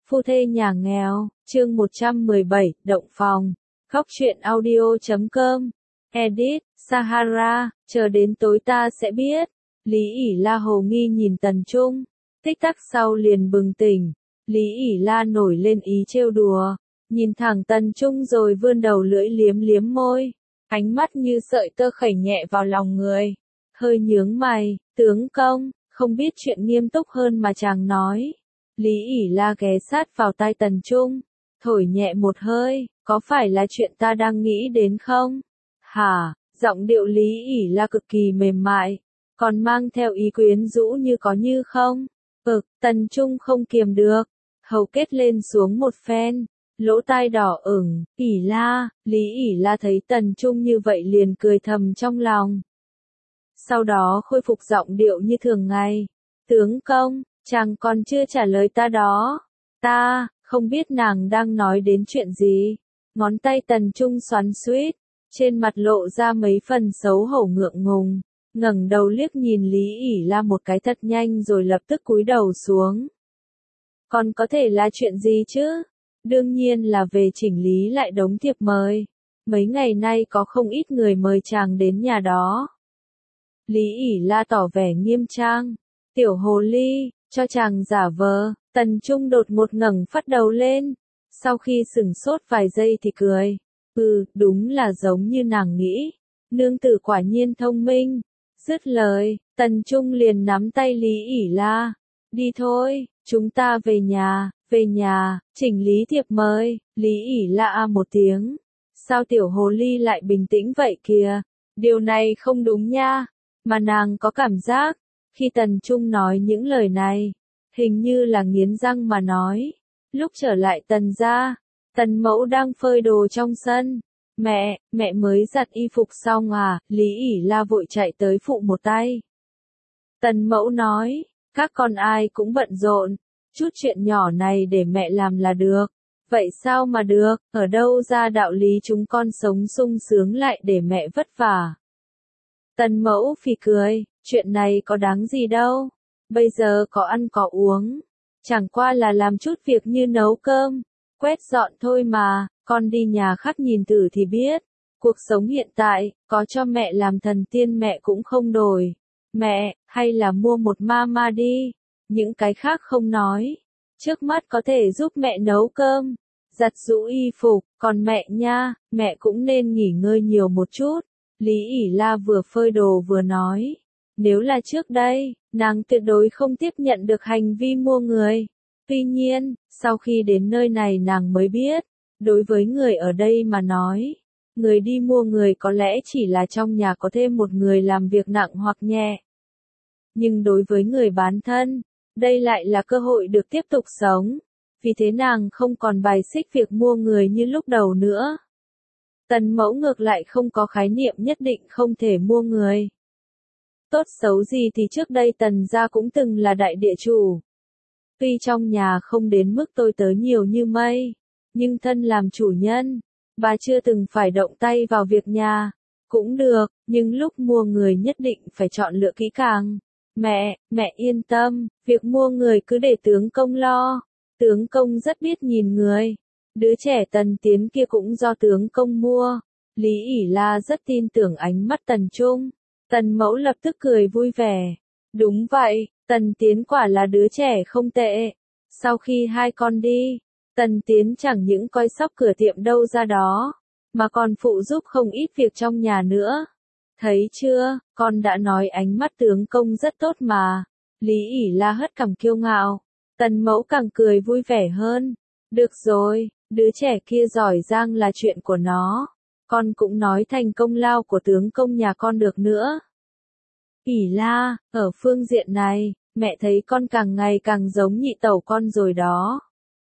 Phu thê nhà nghèo, chương 117, động phòng. Khóc chuyện audio.com. Edit, Sahara, chờ đến tối ta sẽ biết. Lý ỷ la hồ nghi nhìn Tần Trung. Tích tắc sau liền bừng tỉnh. Lý ỷ la nổi lên ý trêu đùa. Nhìn thẳng Tần Trung rồi vươn đầu lưỡi liếm liếm môi. Ánh mắt như sợi tơ khẩy nhẹ vào lòng người. Hơi nhướng mày, tướng công, không biết chuyện nghiêm túc hơn mà chàng nói. Lý ỷ la ghé sát vào tai Tần Trung, thổi nhẹ một hơi, có phải là chuyện ta đang nghĩ đến không? Hả, giọng điệu Lý ỷ la cực kỳ mềm mại, còn mang theo ý quyến rũ như có như không. Tần Trung không kiềm được, hầu kết lên xuống một phen, lỗ tai đỏ ửng, ỷ la, Lý ỷ la thấy Tần Trung như vậy liền cười thầm trong lòng. Sau đó khôi phục giọng điệu như thường ngày, tướng công, chàng còn chưa trả lời ta đó. Ta, không biết nàng đang nói đến chuyện gì. Ngón tay Tần Trung xoắn xuýt, trên mặt lộ ra mấy phần xấu hổ ngượng ngùng, ngẩng đầu liếc nhìn Lý ỷ la một cái thật nhanh rồi lập tức cúi đầu xuống. Còn có thể là chuyện gì chứ? Đương nhiên là về chỉnh lý lại đống thiệp mời. Mấy ngày nay có không ít người mời chàng đến nhà đó. Lý ỷ la tỏ vẻ nghiêm trang. Tiểu hồ ly, cho chàng giả vờ. Tần Trung đột ngột ngẩng phát đầu lên. Sau khi sửng sốt vài giây thì cười. Đúng là giống như nàng nghĩ. Nương tử quả nhiên thông minh. Dứt lời, Tần Trung liền nắm tay Lý ỷ la. Đi thôi, chúng ta về nhà, chỉnh lý thiệp mời. Lý ỷ la một tiếng. Sao tiểu hồ ly lại bình tĩnh vậy kìa? Điều này không đúng nha. Mà nàng có cảm giác, khi Tần Trung nói những lời này, hình như là nghiến răng mà nói. Lúc trở lại Tần gia, Tần mẫu đang phơi đồ trong sân. Mẹ mới giặt y phục xong à? Lý ỷ la vội chạy tới phụ một tay. Tần mẫu nói, các con ai cũng bận rộn, chút chuyện nhỏ này để mẹ làm là được. Vậy sao mà được, ở đâu ra đạo lý chúng con sống sung sướng lại để mẹ vất vả. Tần mẫu phì cười, chuyện này có đáng gì đâu, bây giờ có ăn có uống, chẳng qua là làm chút việc như nấu cơm, quét dọn thôi mà, con đi nhà khác nhìn thử thì biết, cuộc sống hiện tại, có cho mẹ làm thần tiên mẹ cũng không đổi. Mẹ, hay là mua một mama đi, những cái khác không nói, trước mắt có thể giúp mẹ nấu cơm, giặt giũ y phục, còn mẹ nha, mẹ cũng nên nghỉ ngơi nhiều một chút. Lý ỷ la vừa phơi đồ vừa nói, nếu là trước đây, nàng tuyệt đối không tiếp nhận được hành vi mua người. Tuy nhiên, sau khi đến nơi này nàng mới biết, đối với người ở đây mà nói, người đi mua người có lẽ chỉ là trong nhà có thêm một người làm việc nặng hoặc nhẹ. Nhưng đối với người bán thân, đây lại là cơ hội được tiếp tục sống. Vì thế nàng không còn bài xích việc mua người như lúc đầu nữa. Tần mẫu ngược lại không có khái niệm nhất định không thể mua người. Tốt xấu gì thì trước đây Tần gia cũng từng là đại địa chủ. Tuy trong nhà không đến mức tôi tớ nhiều như mây, nhưng thân làm chủ nhân, bà chưa từng phải động tay vào việc nhà. Cũng được, nhưng lúc mua người nhất định phải chọn lựa kỹ càng. Mẹ yên tâm, việc mua người cứ để tướng công lo. Tướng công rất biết nhìn người. Đứa trẻ Tần Tiến kia cũng do tướng công mua. Lý ỷ la rất tin tưởng ánh mắt Tần Trung. Tần mẫu lập tức cười vui vẻ. Đúng vậy, Tần Tiến quả là đứa trẻ không tệ. Sau khi hai con đi, Tần Tiến chẳng những coi sóc cửa tiệm đâu ra đó, mà còn phụ giúp không ít việc trong nhà nữa. Thấy chưa, con đã nói ánh mắt tướng công rất tốt mà. Lý ỷ la hất cằm kiêu ngạo. Tần mẫu càng cười vui vẻ hơn. Được rồi, đứa trẻ kia giỏi giang là chuyện của nó. Con cũng nói thành công lao của tướng công nhà con được nữa. ỷ la, ở phương diện này, mẹ thấy con càng ngày càng giống nhị tẩu con rồi đó.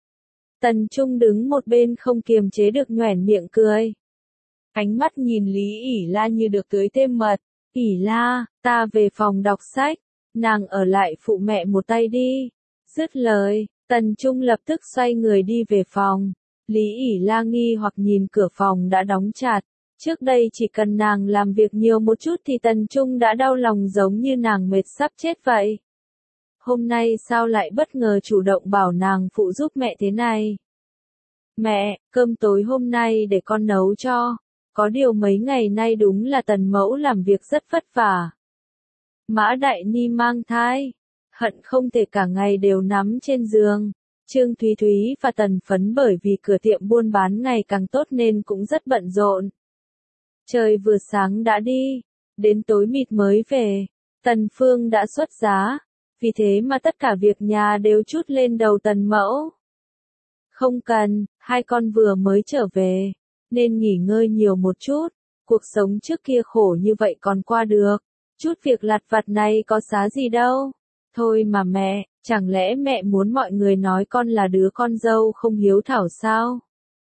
Tần Trung đứng một bên không kiềm chế được nhoẻn miệng cười. Ánh mắt nhìn Lý ỷ la như được tưới thêm mật. ỷ la, ta về phòng đọc sách, nàng ở lại phụ mẹ một tay đi. Dứt lời, Tần Trung lập tức xoay người đi về phòng. Lý ỷ la nghi hoặc nhìn cửa phòng đã đóng chặt. Trước đây chỉ cần nàng làm việc nhiều một chút thì Tần Trung đã đau lòng giống như nàng mệt sắp chết vậy. hôm nay sao lại bất ngờ chủ động bảo nàng phụ giúp mẹ thế này? Mẹ, cơm tối hôm nay để con nấu cho. Có điều mấy ngày nay đúng là Tần mẫu làm việc rất vất vả. Mã Đại Ni mang thai, hận không thể cả ngày đều nằm trên giường. Trương Thúy Thúy và Tần Phấn bởi vì cửa tiệm buôn bán ngày càng tốt nên cũng rất bận rộn. Trời vừa sáng đã đi, đến tối mịt mới về. Tần Phương đã xuất giá, vì thế mà tất cả việc nhà đều trút lên đầu Tần mẫu. Không cần, hai con vừa mới trở về, nên nghỉ ngơi nhiều một chút. Cuộc sống trước kia khổ như vậy còn qua được. Chút việc lặt vặt này có xá gì đâu. Thôi mà mẹ, chẳng lẽ mẹ muốn mọi người nói con là đứa con dâu không hiếu thảo sao?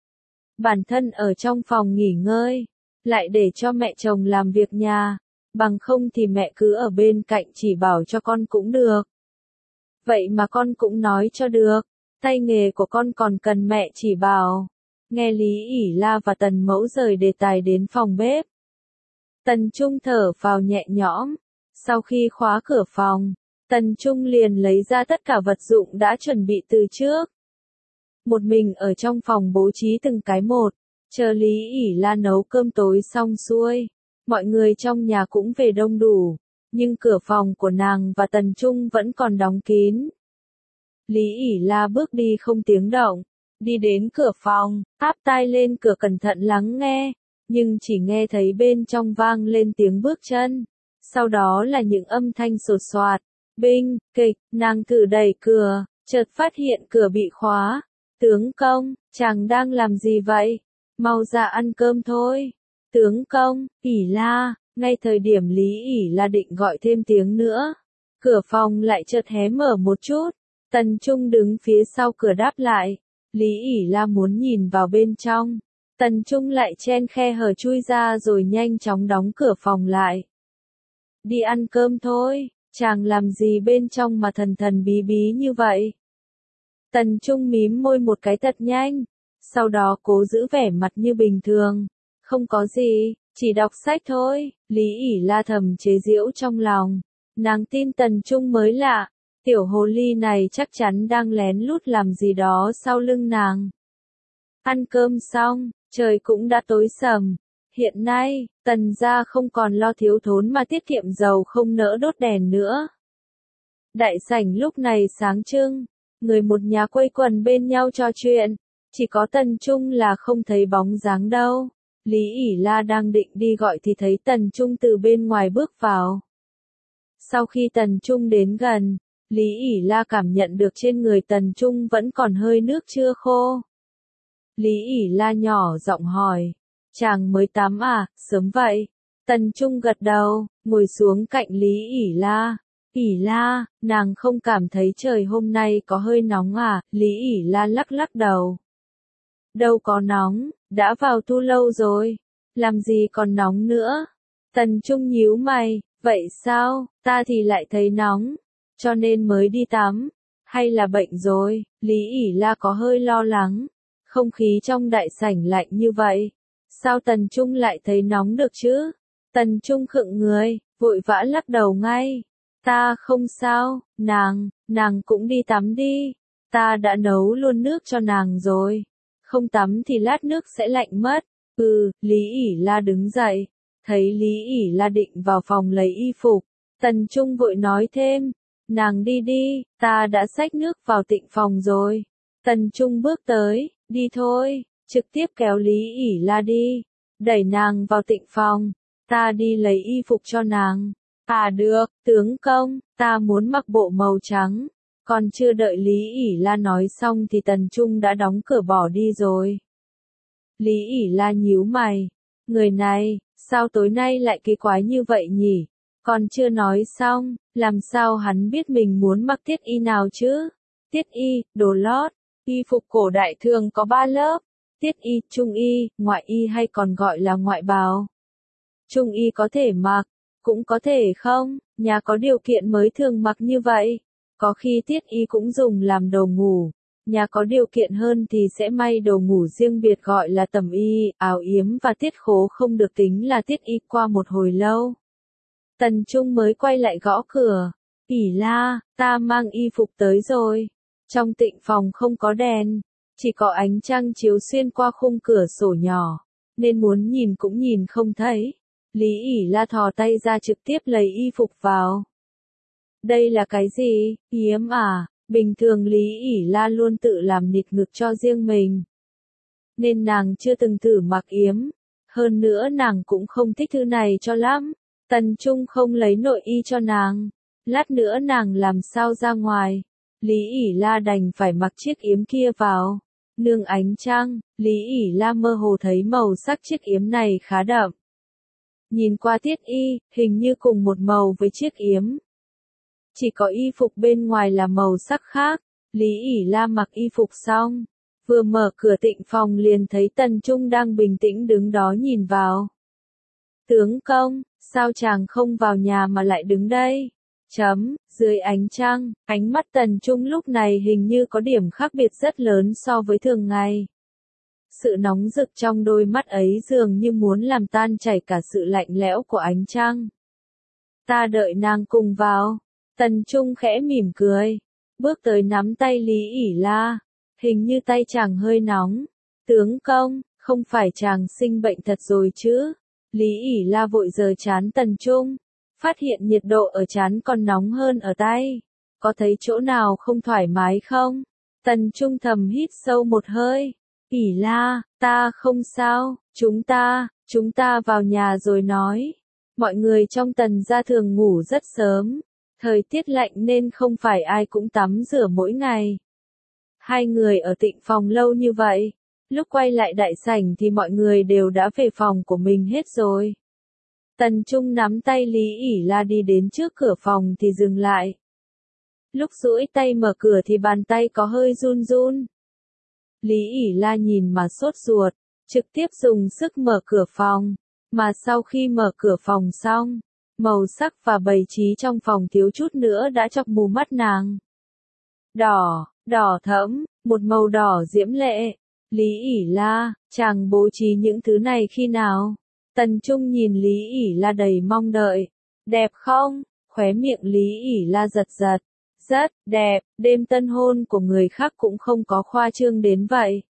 Bản thân ở trong phòng nghỉ ngơi, lại để cho mẹ chồng làm việc nhà, bằng không thì mẹ cứ ở bên cạnh chỉ bảo cho con cũng được. Vậy mà con cũng nói cho được, tay nghề của con còn cần mẹ chỉ bảo. Nghe Lý ỉ La và Tần mẫu rời đề tài đến phòng bếp. Tần Trung thở vào nhẹ nhõm, sau khi khóa cửa phòng, Tần Trung liền lấy ra tất cả vật dụng đã chuẩn bị từ trước. Một mình ở trong phòng bố trí từng cái một, chờ Lý ỉ La nấu cơm tối xong xuôi. Mọi người trong nhà cũng về đông đủ, nhưng cửa phòng của nàng và Tần Trung vẫn còn đóng kín. Lý ỉ La bước đi không tiếng động, đi đến cửa phòng, áp tai lên cửa cẩn thận lắng nghe, nhưng chỉ nghe thấy bên trong vang lên tiếng bước chân. Sau đó là những âm thanh sột soạt, binh, kịch, nàng thử đẩy cửa, chợt phát hiện cửa bị khóa. Tướng công, chàng đang làm gì vậy? Mau ra ăn cơm thôi. Tướng công, ỉ La, ngay thời điểm Lý ỉ La định gọi thêm tiếng nữa. Cửa phòng lại chợt hé mở một chút. Tần Trung đứng phía sau cửa đáp lại. Lý ỉ La muốn nhìn vào bên trong. Tần Trung lại chen khe hở chui ra rồi nhanh chóng đóng cửa phòng lại. Đi ăn cơm thôi, chàng làm gì bên trong mà thần thần bí bí như vậy? Tần Trung mím môi một cái thật nhanh, sau đó cố giữ vẻ mặt như bình thường. Không có gì, chỉ đọc sách thôi. Lý ỉ La thầm chế giễu trong lòng. Nàng tin Tần Trung mới lạ, tiểu hồ ly này chắc chắn đang lén lút làm gì đó sau lưng nàng. Ăn cơm xong, trời cũng đã tối sầm. Hiện nay, Tần gia không còn lo thiếu thốn mà tiết kiệm dầu không nỡ đốt đèn nữa. Đại sảnh lúc này sáng trưng, người một nhà quây quần bên nhau trò chuyện, chỉ có Tần Trung là không thấy bóng dáng đâu. Lý ỉ La đang định đi gọi thì thấy Tần Trung từ bên ngoài bước vào. Sau khi Tần Trung đến gần, Lý ỉ La cảm nhận được trên người Tần Trung vẫn còn hơi nước chưa khô. Lý ỉ La nhỏ giọng hỏi, chàng mới tắm à, sớm vậy? Tần Trung gật đầu, ngồi xuống cạnh Lý ỉ La. ỉ La, nàng không cảm thấy trời hôm nay có hơi nóng à? Lý ỉ La lắc lắc đầu. Đâu có nóng, đã vào thu lâu rồi, làm gì còn nóng nữa? Tần Trung nhíu mày, vậy sao, ta thì lại thấy nóng, cho nên mới đi tắm, hay là bệnh rồi? Lý ỉ La có hơi lo lắng, không khí trong đại sảnh lạnh như vậy, sao Tần Trung lại thấy nóng được chứ? Tần Trung khựng người, vội vã lắc đầu ngay, ta không sao, nàng cũng đi tắm đi, ta đã nấu luôn nước cho nàng rồi, không tắm thì lát nước sẽ lạnh mất. Lý ỉ La đứng dậy, thấy Lý ỉ La định vào phòng lấy y phục, Tần Trung vội nói thêm, nàng đi đi, ta đã xách nước vào tịnh phòng rồi. Tần Trung bước tới, đi thôi, trực tiếp kéo Lý ỉ La đi, đẩy nàng vào tịnh phòng, ta đi lấy y phục cho nàng. À được, tướng công, ta muốn mặc bộ màu trắng. Còn chưa đợi Lý ỉ La nói xong thì Tần Trung đã đóng cửa bỏ đi rồi. Lý ỉ La nhíu mày, người này, sao tối nay lại kỳ quái như vậy nhỉ? Còn chưa nói xong, làm sao hắn biết mình muốn mặc tiết y nào chứ? Tiết y, đồ lót, y phục cổ đại thường có 3 lớp, tiết y, trung y, ngoại y hay còn gọi là ngoại bào. Trung y có thể mặc, cũng có thể không, nhà có điều kiện mới thường mặc như vậy. Có khi tiết y cũng dùng làm đồ ngủ, nhà có điều kiện hơn thì sẽ may đồ ngủ riêng biệt gọi là tầm y, áo yếm và tiết khố không được tính là tiết y. Qua một hồi lâu, Tần Trung mới quay lại gõ cửa, ỉ la, ta mang y phục tới rồi. Trong tịnh phòng không có đèn, chỉ có ánh trăng chiếu xuyên qua khung cửa sổ nhỏ, nên muốn nhìn cũng nhìn không thấy. Lý ỉ la thò tay ra trực tiếp lấy y phục vào. Đây là cái gì, yếm à? Bình thường Lý ỉ la luôn tự làm nịt ngực cho riêng mình, nên nàng chưa từng thử mặc yếm. Hơn nữa nàng cũng không thích thứ này cho lắm. Tần Trung không lấy nội y cho nàng. Lát nữa nàng làm sao ra ngoài. Lý ỉ la đành phải mặc chiếc yếm kia vào. Nương ánh trăng, Lý ỉ la mơ hồ thấy màu sắc chiếc yếm này khá đậm. Nhìn qua tiết y, hình như cùng một màu với chiếc yếm. Chỉ có y phục bên ngoài là màu sắc khác. Lý ỉ la mặc y phục xong, vừa mở cửa tịnh phòng liền thấy Tần Trung đang bình tĩnh đứng đó nhìn vào. Tướng công, sao chàng không vào nhà mà lại đứng đây? Dưới ánh trăng, ánh mắt Tần Trung lúc này hình như có điểm khác biệt rất lớn so với thường ngày. Sự nóng rực trong đôi mắt ấy dường như muốn làm tan chảy cả sự lạnh lẽo của ánh trăng. Ta đợi nàng cùng vào. Tần Trung khẽ mỉm cười, bước tới nắm tay Lý ỉ la. Hình như tay chàng hơi nóng. Tướng công, không phải chàng sinh bệnh thật rồi chứ? Lý ỉ la vội giơ trán Tần Trung, phát hiện nhiệt độ ở trán còn nóng hơn ở tay. Có thấy chỗ nào không thoải mái không? Tần Trung thầm hít sâu một hơi. ỉ la, ta không sao, chúng ta vào nhà rồi nói. Mọi người trong Tần gia thường ngủ rất sớm. Thời tiết lạnh nên không phải ai cũng tắm rửa mỗi ngày. Hai người ở tịnh phòng lâu như vậy, lúc quay lại đại sảnh thì mọi người đều đã về phòng của mình hết rồi. Tần Trung nắm tay Lý ỉ la đi đến trước cửa phòng thì dừng lại. Lúc duỗi tay mở cửa thì bàn tay có hơi run run. Lý ỉ la nhìn mà sốt ruột, trực tiếp dùng sức mở cửa phòng. Mà sau khi mở cửa phòng xong, màu sắc và bày trí trong phòng thiếu chút nữa đã chọc mù mắt nàng. Đỏ thẫm, một màu đỏ diễm lệ. Lý ỉ la, chàng bố trí những thứ này khi nào? Tần Trung nhìn Lý ỉ la đầy mong đợi. Đẹp không? Khóe miệng Lý ỉ la giật giật. Rất đẹp, đêm tân hôn của người khác cũng không có khoa trương đến vậy.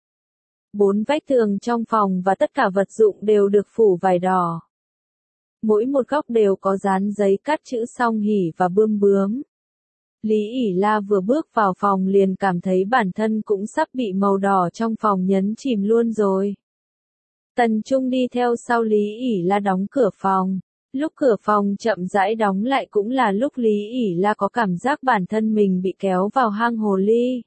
4 vách tường trong phòng và tất cả vật dụng đều được phủ vải đỏ. Mỗi một góc đều có dán giấy cắt chữ song hỷ và bươm bướm. Lý ỉ la vừa bước vào phòng liền cảm thấy bản thân cũng sắp bị màu đỏ trong phòng nhấn chìm luôn rồi. Tần Trung đi theo sau Lý ỉ la đóng cửa phòng. Lúc cửa phòng chậm rãi đóng lại cũng là lúc Lý ỉ la có cảm giác bản thân mình bị kéo vào hang hồ ly.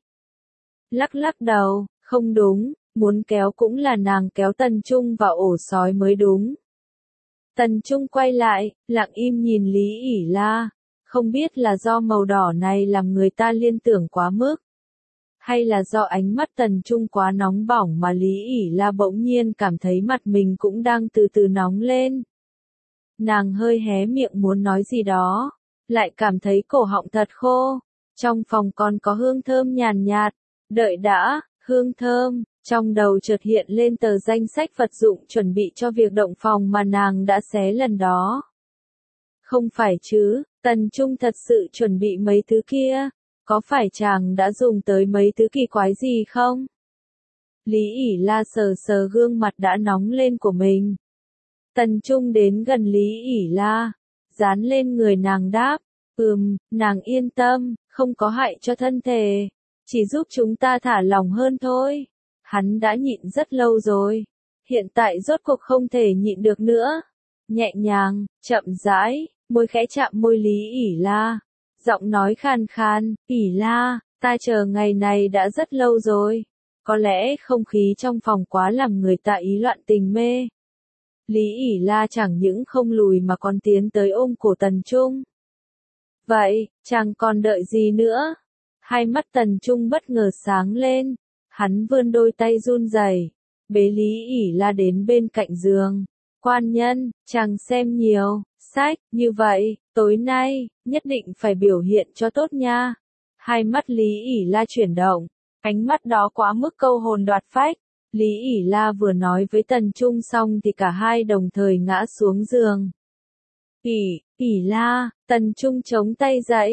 Lắc đầu, không đúng, muốn kéo cũng là nàng kéo Tần Trung vào ổ sói mới đúng. Tần Trung quay lại, lặng im nhìn Lý ỉ la. Không biết là do màu đỏ này làm người ta liên tưởng quá mức, hay là do ánh mắt Tần Trung quá nóng bỏng mà Lý ỉ la bỗng nhiên cảm thấy mặt mình cũng đang từ từ nóng lên. Nàng hơi hé miệng muốn nói gì đó, lại cảm thấy cổ họng thật khô. Trong phòng còn có hương thơm nhàn nhạt. Đợi đã, hương thơm, trong đầu chợt hiện lên tờ danh sách vật dụng chuẩn bị cho việc động phòng mà nàng đã xé lần đó. Không phải chứ, Tần Trung thật sự chuẩn bị mấy thứ kia, có phải chàng đã dùng tới mấy thứ kỳ quái gì không? Lý ỉ la sờ gương mặt đã nóng lên của mình. Tần Trung đến gần Lý ỉ la, dán lên người nàng đáp, nàng yên tâm, không có hại cho thân thể, chỉ giúp chúng ta thả lỏng hơn thôi. Hắn đã nhịn rất lâu rồi, hiện tại rốt cuộc không thể nhịn được nữa. Nhẹ nhàng, chậm rãi, môi khẽ chạm môi Lý ỉ la, giọng nói khàn khàn, ỉ la, ta chờ ngày này đã rất lâu rồi. Có lẽ không khí trong phòng quá làm người ta ý loạn tình mê. Lý ỉ la chẳng những không lùi mà còn tiến tới ôm cổ Tần Trung. Vậy, chàng còn đợi gì nữa? Hai mắt Tần Trung bất ngờ sáng lên, hắn vươn đôi tay run rẩy, bế Lý ỉ la đến bên cạnh giường. Quan nhân, chàng xem nhiều sách như vậy, tối nay, nhất định phải biểu hiện cho tốt nha. Hai mắt Lý ỉ la chuyển động, ánh mắt đó quá mức câu hồn đoạt phách. Lý ỉ la vừa nói với Tần Trung xong thì cả hai đồng thời ngã xuống giường. ỉ la, Tần Trung chống tay dậy,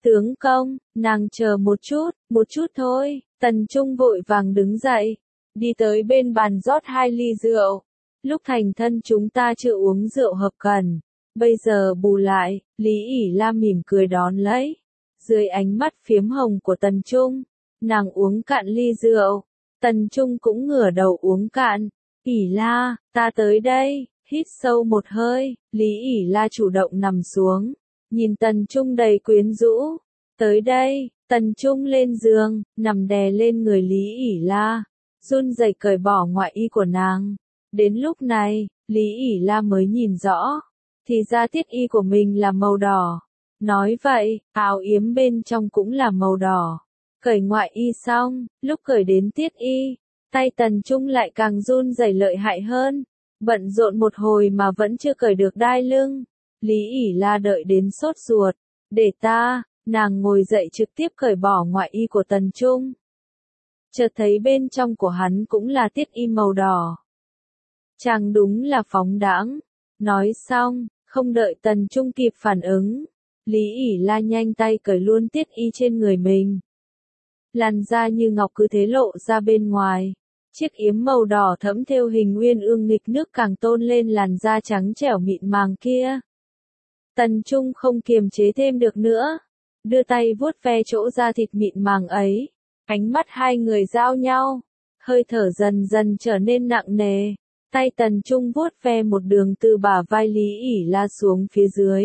Tướng công, nàng chờ một chút thôi. Tần Trung vội vàng đứng dậy, đi tới bên bàn rót 2 ly rượu. Lúc thành thân chúng ta chưa uống rượu hợp cần, bây giờ bù lại. Lý ỉ La mỉm cười đón lấy. Dưới ánh mắt phiếm hồng của Tần Trung, nàng uống cạn ly rượu. Tần Trung cũng ngửa đầu uống cạn. ỉ La, ta tới đây. Hít sâu một hơi, Lý ỉ La chủ động nằm xuống, nhìn Tần Trung đầy quyến rũ. Tới đây. Tần Trung lên giường, nằm đè lên người Lý ỉ La, run rẩy cởi bỏ ngoại y của nàng. Đến lúc này, Lý ỉ La mới nhìn rõ, thì ra tiết y của mình là màu đỏ. Nói vậy, áo yếm bên trong cũng là màu đỏ. Cởi ngoại y xong, lúc cởi đến tiết y, tay Tần Trung lại càng run rẩy lợi hại hơn. Bận rộn một hồi mà vẫn chưa cởi được đai lưng. Lý ỉ La đợi đến sốt ruột. Để ta. Nàng ngồi dậy trực tiếp cởi bỏ ngoại y của Tần Trung. Chợt thấy bên trong của hắn cũng là tiết y màu đỏ. Chàng đúng là phóng đãng. Nói xong, không đợi Tần Trung kịp phản ứng, Lý ỉ La nhanh tay cởi luôn tiết y trên người mình. Làn da như ngọc cứ thế lộ ra bên ngoài. Chiếc yếm màu đỏ thẫm thêu hình uyên ương nghịch nước càng tôn lên làn da trắng trẻo mịn màng kia. Tần Trung không kiềm chế thêm được nữa, đưa tay vuốt ve chỗ da thịt mịn màng ấy. Ánh mắt hai người giao nhau, hơi thở dần dần trở nên nặng nề. Tay Tần Trung vuốt ve một đường từ bả vai Lý ỉ La xuống phía dưới,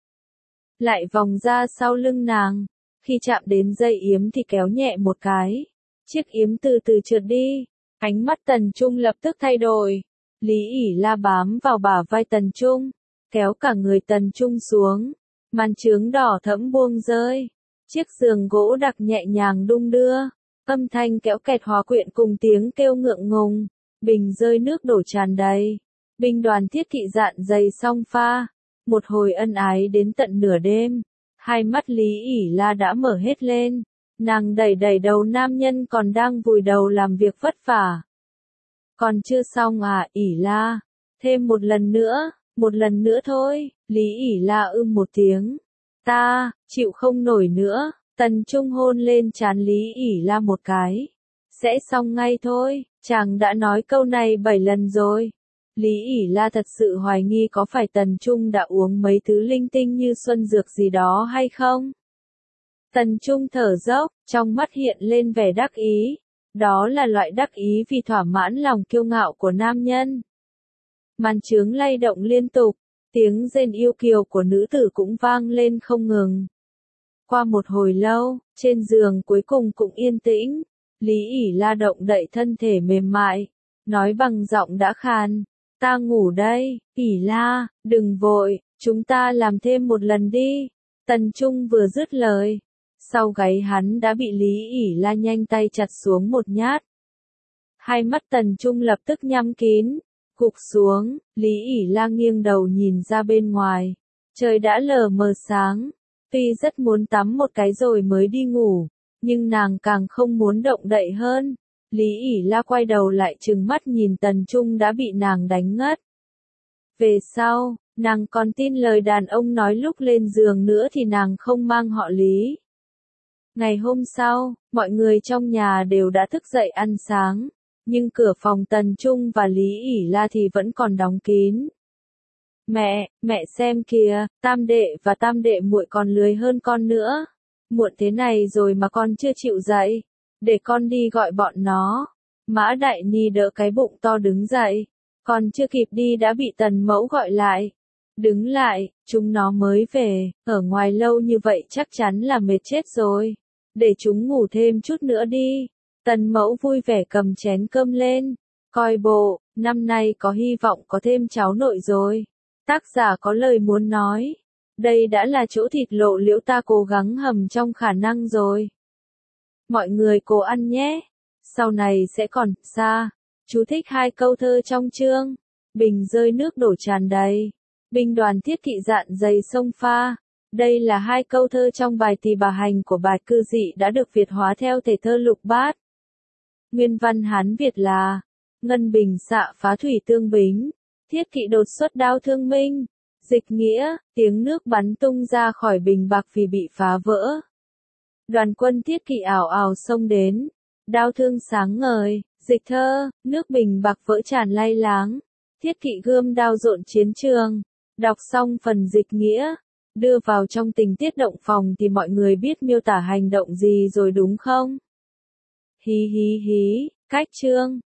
lại vòng ra sau lưng nàng. Khi chạm đến dây yếm thì kéo nhẹ một cái, chiếc yếm từ từ trượt đi. Ánh mắt Tần Trung lập tức thay đổi. Lý ỉ La bám vào bả vai Tần Trung, kéo cả người Tần Trung xuống. Màn chướng đỏ thẫm buông rơi. Chiếc giường gỗ đặc nhẹ nhàng đung đưa. Âm thanh kéo kẹt hòa quyện cùng tiếng kêu ngượng ngùng. Bình rơi nước đổ tràn đầy. Binh đoàn Thiết Thị dạn dày song pha. Một hồi ân ái đến tận nửa đêm. Hai mắt Lý ỉ La đã mở hết lên. Nàng đẩy đẩy đầu nam nhân còn đang vùi đầu làm việc vất vả. Còn chưa xong à, ỉ La? Thêm một lần nữa thôi. Lý ỉ La một tiếng. Ta, chịu không nổi nữa. Tần Trung hôn lên trán Lý ỉ La một cái. Sẽ xong ngay thôi, chàng đã nói câu này 7 lần rồi. Lý ỉ La thật sự hoài nghi có phải Tần Trung đã uống mấy thứ linh tinh như xuân dược gì đó hay không. Tần Trung thở dốc, trong mắt hiện lên vẻ đắc ý. Đó là loại đắc ý vì thỏa mãn lòng kiêu ngạo của nam nhân. Màn chướng lay động liên tục, tiếng rên yêu kiều của nữ tử cũng vang lên không ngừng. Qua một hồi lâu, trên giường cuối cùng cũng yên tĩnh. Lý ỉ La động đậy thân thể mềm mại, nói bằng giọng đã khàn. Ta ngủ đây, ỉ La, đừng vội, chúng ta làm thêm một lần đi. Tần Trung vừa dứt lời, sau gáy hắn đã bị Lý ỉ La nhanh tay chặt xuống một nhát. Hai mắt Tần Trung lập tức nhắm kín, gục xuống. Lý ỉ La nghiêng đầu nhìn ra bên ngoài. Trời đã lờ mờ sáng. Tuy rất muốn tắm một cái rồi mới đi ngủ, nhưng nàng càng không muốn động đậy hơn. Lý ỉ La quay đầu lại trừng mắt nhìn Tần Trung đã bị nàng đánh ngất. Về sau, nàng còn tin lời đàn ông nói lúc lên giường nữa thì nàng không mang họ Lý. Ngày hôm sau, mọi người trong nhà đều đã thức dậy ăn sáng, nhưng cửa phòng Tần Trung và Lý ỉ La thì vẫn còn đóng kín. Mẹ xem kìa, tam đệ và tam đệ muội còn lười hơn con nữa. Muộn thế này rồi mà con chưa chịu dậy. Để con đi gọi bọn nó. Mã Đại Ni đỡ cái bụng to đứng dậy. Còn chưa kịp đi đã bị Tần Mẫu gọi lại. Đứng lại, chúng nó mới về, ở ngoài lâu như vậy chắc chắn là mệt chết rồi. Để chúng ngủ thêm chút nữa đi. Tần Mẫu vui vẻ cầm chén cơm lên. Coi bộ, năm nay có hy vọng có thêm cháu nội rồi. Tác giả có lời muốn nói. Đây đã là chỗ thịt lộ liễu ta cố gắng hầm trong khả năng rồi. Mọi người cố ăn nhé. Sau này sẽ còn xa. Chú thích 2 câu thơ trong chương. Bình rơi nước đổ tràn đầy. Binh đoàn Thiết Thị dạn dày sông pha. Đây là 2 câu thơ trong bài Tỳ Bà Hành của Bạch Cư Dị đã được Việt hóa theo thể thơ lục bát. Nguyên văn Hán Việt là: Ngân bình xạ phá thủy tương bính. Thiết Thị đột xuất đao thương minh. Dịch nghĩa, tiếng nước bắn tung ra khỏi bình bạc vì bị phá vỡ. Đoàn quân thiết kỵ ảo ảo xông đến. Đao thương sáng ngời, dịch thơ, nước bình bạc vỡ tràn lay láng. Thiết kỵ gươm đao rộn chiến trường. Đọc xong phần dịch nghĩa, đưa vào trong tình tiết động phòng thì mọi người biết miêu tả hành động gì rồi đúng không? Hí hí hí, cách chương.